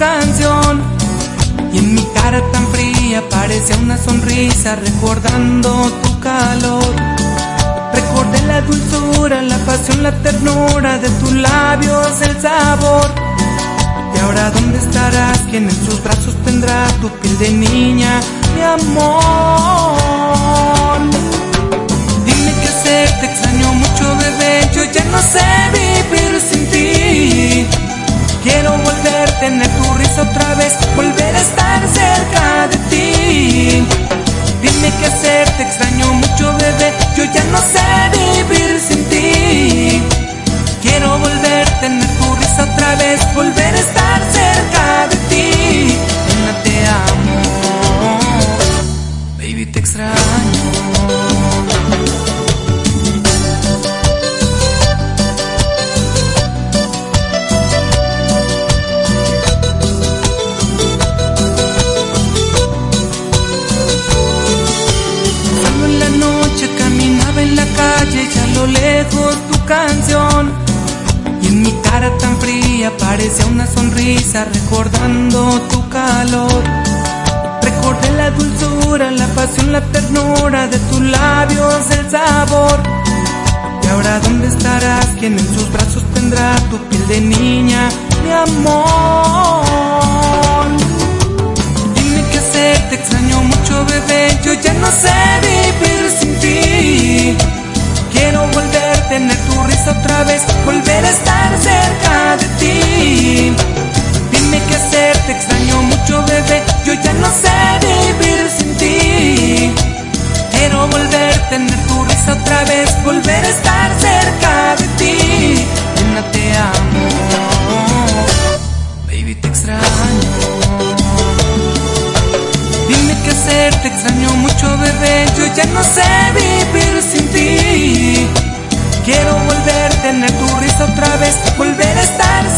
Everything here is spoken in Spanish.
canción. Y en mi cara tan fría parecía una sonrisa recordando tu calor. Recordé la dulzura, la pasión, la ternura de tus labios, el sabor. Y ahora ¿dónde estarás? ¿Quién en sus brazos tendrá tu piel de niña, mi amor? Dime qué hacer, te extraño mucho, bebé. Yo ya no sé vivir sin ti. Quiero volver a tener tu risa otra vez, volver a estar cerca de ti. Dime qué hacer, te extraño mucho, bebé. Yo ya no sé vivir sin ti. Quiero volver a tener tu risa otra vez, volver a estar cerca de ti. Nena, te amo, baby, te extraño. En la calle y a lo lejos tu canción. Y en mi cara tan fría parecía una sonrisa recordando tu calor. Recordé la dulzura, la pasión, la ternura de tus labios, el sabor. Y ahora ¿dónde estarás? ¿Quién en sus brazos tendrá tu piel de niña, mi amor? Dime qué hacer, te extraño mucho, bebé. Yo ya no sé vivir sin ti. Quiero volver a tener tu risa otra vez, volver a estar cerca de ti. Dime qué hacer, te extraño mucho, bebé. Yo ya no sé vivir sin ti. Quiero volver a tener tu risa otra vez, volver a estar cerca de ti. Nena, te amo, baby, te extraño. Dime qué hacer, te extraño mucho, bebé. Yo ya no sé vivir sin ti. Quiero volver a tener tu risa otra vez, volver a estar